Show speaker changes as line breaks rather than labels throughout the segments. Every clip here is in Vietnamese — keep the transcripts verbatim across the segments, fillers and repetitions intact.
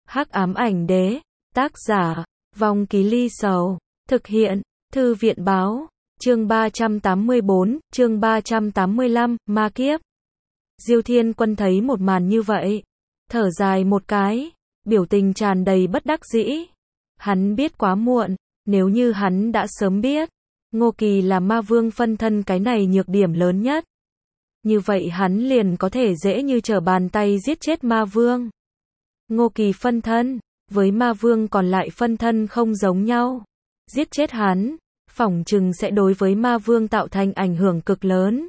Hắc ám ảnh đế, tác giả, Vong Ký Ly Sầu, thực hiện, Thư viện báo, chương ba trăm tám mươi bốn, chương ba trăm tám mươi lăm, ma kiếp. Diêu Thiên Quân thấy một màn như vậy, thở dài một cái, biểu tình tràn đầy bất đắc dĩ. Hắn biết quá muộn, nếu như hắn đã sớm biết, Ngô Kỳ là ma vương phân thân cái này nhược điểm lớn nhất. Như vậy hắn liền có thể dễ như trở bàn tay giết chết ma vương. Ngô Kỳ phân thân, với ma vương còn lại phân thân không giống nhau. Giết chết hắn, phỏng chừng sẽ đối với ma vương tạo thành ảnh hưởng cực lớn.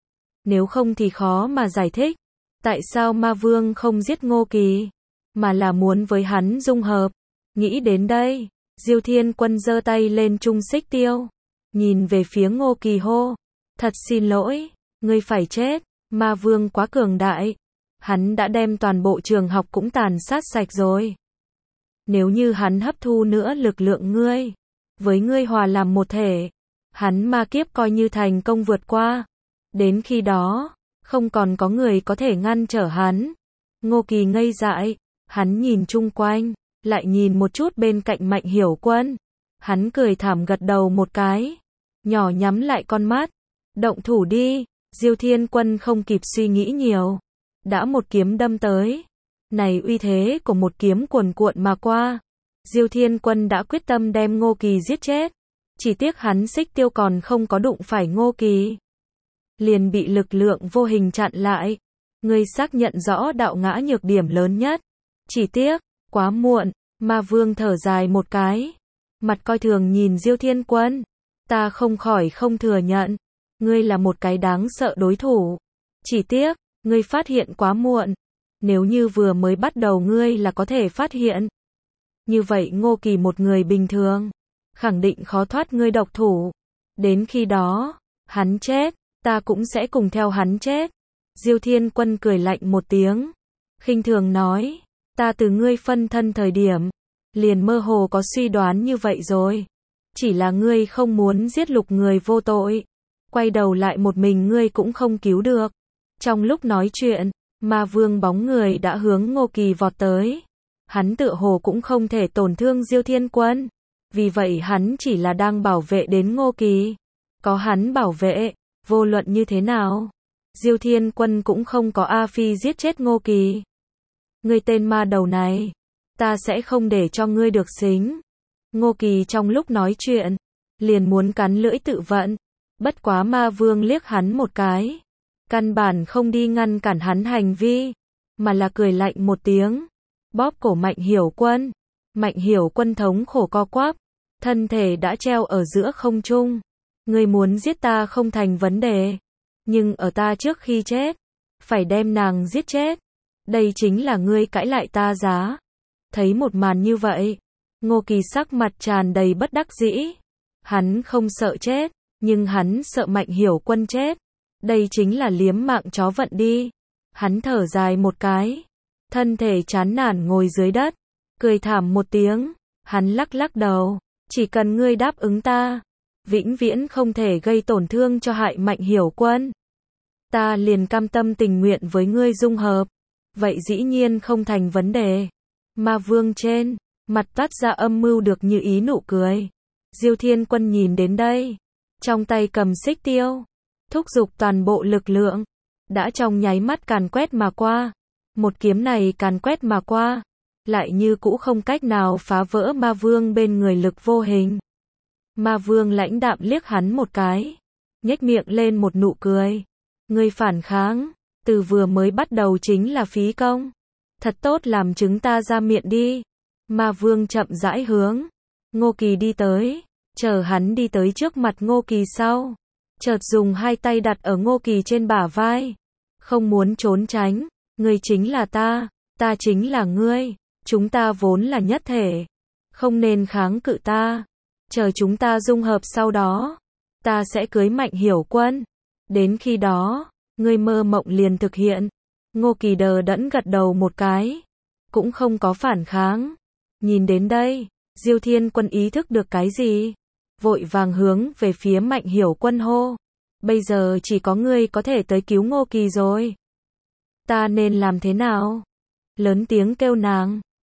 Nếu không thì khó mà giải thích, tại sao ma vương không giết Ngô Kỳ, mà là muốn với hắn dung hợp. Nghĩ đến đây, Diêu Thiên Quân giơ tay lên trung xích tiêu, nhìn về phía Ngô Kỳ hô, thật xin lỗi, ngươi phải chết, ma vương quá cường đại, hắn đã đem toàn bộ trường học cũng tàn sát sạch rồi. Nếu như hắn hấp thu nữa lực lượng ngươi, với ngươi hòa làm một thể, hắn ma kiếp coi như thành công vượt qua. Đến khi đó, không còn có người có thể ngăn trở hắn. Ngô Kỳ ngây dại, hắn nhìn chung quanh, lại nhìn một chút bên cạnh Mạnh Hiểu Quân. Hắn cười thảm gật đầu một cái, nhỏ nhắm lại con mắt, động thủ đi. Diêu Thiên Quân không kịp suy nghĩ nhiều, đã một kiếm đâm tới. Này uy thế của một kiếm cuồn cuộn mà qua. Diêu Thiên Quân đã quyết tâm đem Ngô Kỳ giết chết. Chỉ tiếc hắn xích tiêu còn không có đụng phải Ngô Kỳ, liền bị lực lượng vô hình chặn lại. Ngươi xác nhận rõ đạo ngã nhược điểm lớn nhất. Chỉ tiếc, quá muộn. Ma vương thở dài một cái, mặt coi thường nhìn Diêu Thiên Quân. Ta không khỏi không thừa nhận, ngươi là một cái đáng sợ đối thủ. Chỉ tiếc, ngươi phát hiện quá muộn. Nếu như vừa mới bắt đầu ngươi là có thể phát hiện, như vậy Ngô Kỳ một người bình thường, khẳng định khó thoát ngươi độc thủ. Đến khi đó, hắn chết, ta cũng sẽ cùng theo hắn chết. Diêu Thiên Quân cười lạnh một tiếng, khinh thường nói, ta từ ngươi phân thân thời điểm, liền mơ hồ có suy đoán như vậy rồi. Chỉ là ngươi không muốn giết lục người vô tội, quay đầu lại một mình ngươi cũng không cứu được. Trong lúc nói chuyện, ma vương bóng người đã hướng Ngô Kỳ vọt tới. Hắn tựa hồ cũng không thể tổn thương Diêu Thiên Quân, vì vậy hắn chỉ là đang bảo vệ đến Ngô Kỳ. Có hắn bảo vệ, vô luận như thế nào, Diêu Thiên Quân cũng không có a phi giết chết Ngô Kỳ. Ngươi tên ma đầu này, ta sẽ không để cho ngươi được xính. Ngô Kỳ trong lúc nói chuyện, liền muốn cắn lưỡi tự vận. Bất quá ma vương liếc hắn một cái, căn bản không đi ngăn cản hắn hành vi, mà là cười lạnh một tiếng, bóp cổ Mạnh Hiểu Quân. Mạnh Hiểu Quân thống khổ co quắp, thân thể đã treo ở giữa không trung. Ngươi muốn giết ta không thành vấn đề, nhưng ở ta trước khi chết, phải đem nàng giết chết. Đây chính là ngươi cãi lại ta giá. Thấy một màn như vậy, Ngô Kỳ sắc mặt tràn đầy bất đắc dĩ. Hắn không sợ chết, nhưng hắn sợ Mạnh Hiểu Quân chết. Đây chính là liếm mạng chó vận đi. Hắn thở dài một cái, thân thể chán nản ngồi dưới đất, cười thảm một tiếng. Hắn lắc lắc đầu, chỉ cần ngươi đáp ứng ta, vĩnh viễn không thể gây tổn thương cho hại Mạnh Hiểu Quân, ta liền cam tâm tình nguyện với ngươi dung hợp. Vậy dĩ nhiên không thành vấn đề. Ma vương trên mặt toát ra âm mưu được như ý nụ cười. Diêu Thiên Quân nhìn đến đây, trong tay cầm xích tiêu, thúc giục toàn bộ lực lượng, đã trong nháy mắt càn quét mà qua. Một kiếm này càn quét mà qua, lại như cũ không cách nào phá vỡ ma vương bên người lực vô hình. Ma vương lãnh đạm liếc hắn một cái, nhếch miệng lên một nụ cười. Ngươi phản kháng, từ vừa mới bắt đầu chính là phí công. Thật tốt làm chứng ta ra miệng đi. Ma vương chậm rãi hướng Ngô Kỳ đi tới, chờ hắn đi tới trước mặt Ngô Kỳ sau, chợt dùng hai tay đặt ở Ngô Kỳ trên bả vai. Không muốn trốn tránh, ngươi chính là ta, ta chính là ngươi, chúng ta vốn là nhất thể, không nên kháng cự ta. Chờ chúng ta dung hợp sau đó, ta sẽ cưới Mạnh Hiểu Quân. Đến khi đó, ngươi mơ mộng liền thực hiện. Ngô Kỳ đờ đẫn gật đầu một cái, cũng không có phản kháng. Nhìn đến đây, Diêu Thiên Quân ý thức được cái gì, vội vàng hướng về phía Mạnh Hiểu Quân hô, bây giờ chỉ có ngươi có thể tới cứu Ngô Kỳ rồi. Ta nên làm thế nào? Lớn tiếng kêu nàng,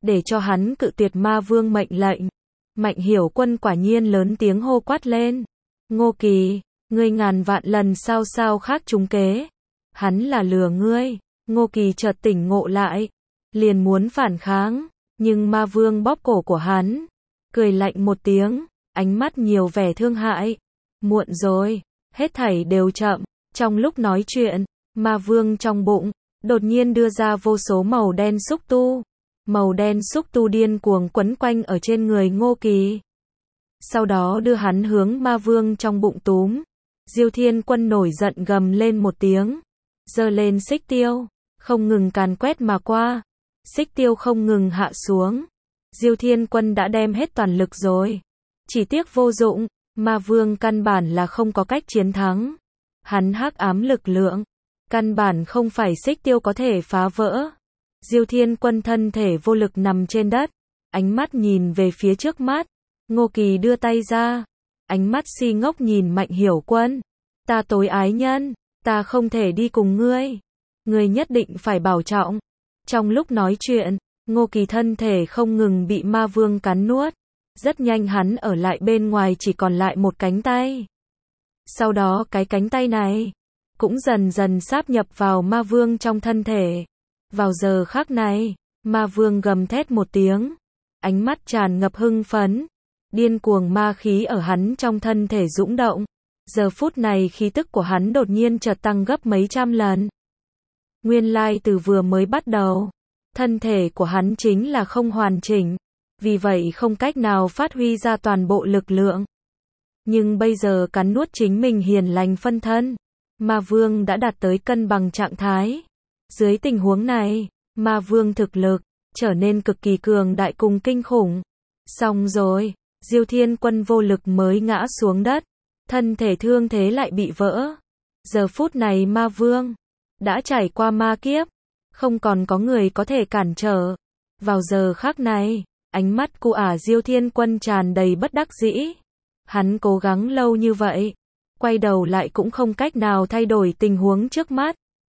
để cho hắn cự tuyệt ma vương mệnh lệnh. Mạnh Hiểu Quân quả nhiên lớn tiếng hô quát lên. Ngô Kỳ, ngươi ngàn vạn lần sao sao khác trúng kế. Hắn là lừa ngươi. Ngô Kỳ chợt tỉnh ngộ lại, liền muốn phản kháng, nhưng ma vương bóp cổ của hắn, cười lạnh một tiếng, ánh mắt nhiều vẻ thương hại. Muộn rồi, hết thảy đều chậm. Trong lúc nói chuyện, ma vương trong bụng đột nhiên đưa ra vô số màu đen xúc tu. Màu đen xúc tu điên cuồng quấn quanh ở trên người Ngô Kỳ. Sau đó đưa hắn hướng ma vương trong bụng túm. Diêu Thiên Quân nổi giận gầm lên một tiếng, giơ lên xích tiêu, không ngừng càn quét mà qua. Xích tiêu không ngừng hạ xuống. Diêu Thiên Quân đã đem hết toàn lực rồi, chỉ tiếc vô dụng, ma vương căn bản là không có cách chiến thắng. Hắn hắc ám lực lượng, căn bản không phải xích tiêu có thể phá vỡ. Diêu Thiên Quân thân thể vô lực nằm trên đất, ánh mắt nhìn về phía trước mắt. Ngô Kỳ đưa tay ra, ánh mắt si ngốc nhìn Mạnh Hiểu Quân. Ta tối ái nhân, ta không thể đi cùng ngươi. Ngươi nhất định phải bảo trọng. Trong lúc nói chuyện, Ngô Kỳ thân thể không ngừng bị ma vương cắn nuốt. Rất nhanh hắn ở lại bên ngoài chỉ còn lại một cánh tay. Sau đó cái cánh tay này cũng dần dần sáp nhập vào ma vương trong thân thể. Vào giờ khắc này, ma vương gầm thét một tiếng, ánh mắt tràn ngập hưng phấn, điên cuồng ma khí ở hắn trong thân thể dũng động. Giờ phút này khí tức của hắn đột nhiên chợt tăng gấp mấy trăm lần. Nguyên lai từ vừa mới bắt đầu, thân thể của hắn chính là không hoàn chỉnh, vì vậy không cách nào phát huy ra toàn bộ lực lượng. Nhưng bây giờ cắn nuốt chính mình hiền lành phân thân, ma vương đã đạt tới cân bằng trạng thái. Dưới tình huống này, ma vương thực lực trở nên cực kỳ cường đại cùng kinh khủng. Xong rồi, Diêu Thiên Quân vô lực mới ngã xuống đất, thân thể thương thế lại bị vỡ. Giờ phút này ma vương đã trải qua ma kiếp, không còn có người có thể cản trở. Vào giờ khắc này, ánh mắt của ả Diêu Thiên Quân tràn đầy bất đắc dĩ. Hắn cố gắng lâu như vậy, quay đầu lại cũng không cách nào thay đổi tình huống trước mắt.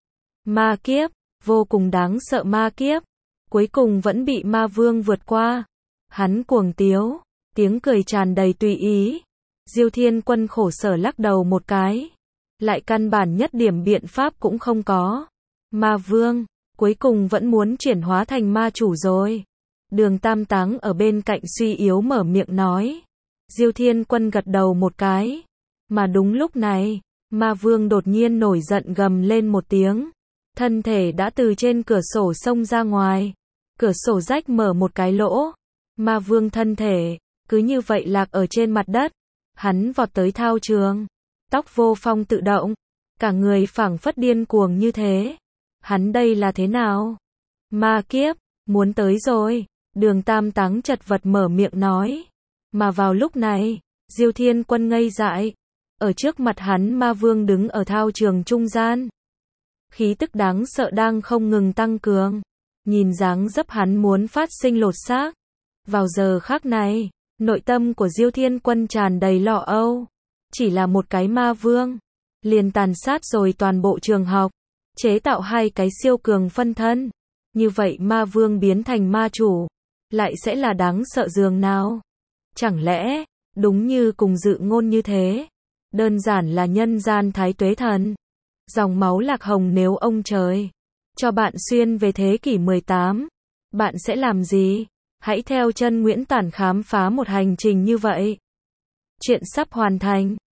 Ma kiếp, vô cùng đáng sợ ma kiếp, cuối cùng vẫn bị ma vương vượt qua. Hắn cuồng tiếu, tiếng cười tràn đầy tùy ý. Diêu Thiên Quân khổ sở lắc đầu một cái, lại căn bản nhất điểm biện pháp cũng không có. Ma vương, cuối cùng vẫn muốn chuyển hóa thành ma chủ rồi. Đường Tam Táng ở bên cạnh suy yếu mở miệng nói. Diêu Thiên Quân gật đầu một cái. Mà đúng lúc này, ma vương đột nhiên nổi giận gầm lên một tiếng. Thân thể đã từ trên cửa sổ xông ra ngoài. Cửa sổ rách mở một cái lỗ. Ma vương thân thể cứ như vậy lạc ở trên mặt đất. Hắn vọt tới thao trường, tóc vô phong tự động, cả người phảng phất điên cuồng như thế. Hắn đây là thế nào? Ma kiếp, muốn tới rồi. Đường Tam Táng chật vật mở miệng nói. Mà vào lúc này, Diêu Thiên Quân ngây dại. Ở trước mặt hắn ma vương đứng ở thao trường trung gian. Khí tức đáng sợ đang không ngừng tăng cường. Nhìn dáng dấp hắn muốn phát sinh lột xác. Vào giờ khắc này, nội tâm của Diêu Thiên Quân tràn đầy lo âu. Chỉ là một cái ma vương, liền tàn sát rồi toàn bộ trường học, chế tạo hai cái siêu cường phân thân. Như vậy ma vương biến thành ma chủ, lại sẽ là đáng sợ dường nào? Chẳng lẽ, đúng như cùng dự ngôn như thế, đơn giản là nhân gian thái tuế thần. Dòng máu lạc hồng nếu ông trời cho bạn xuyên về thế kỷ mười tám, bạn sẽ làm gì? Hãy theo chân Nguyễn Tản khám phá một hành trình như vậy. Chuyện sắp hoàn thành.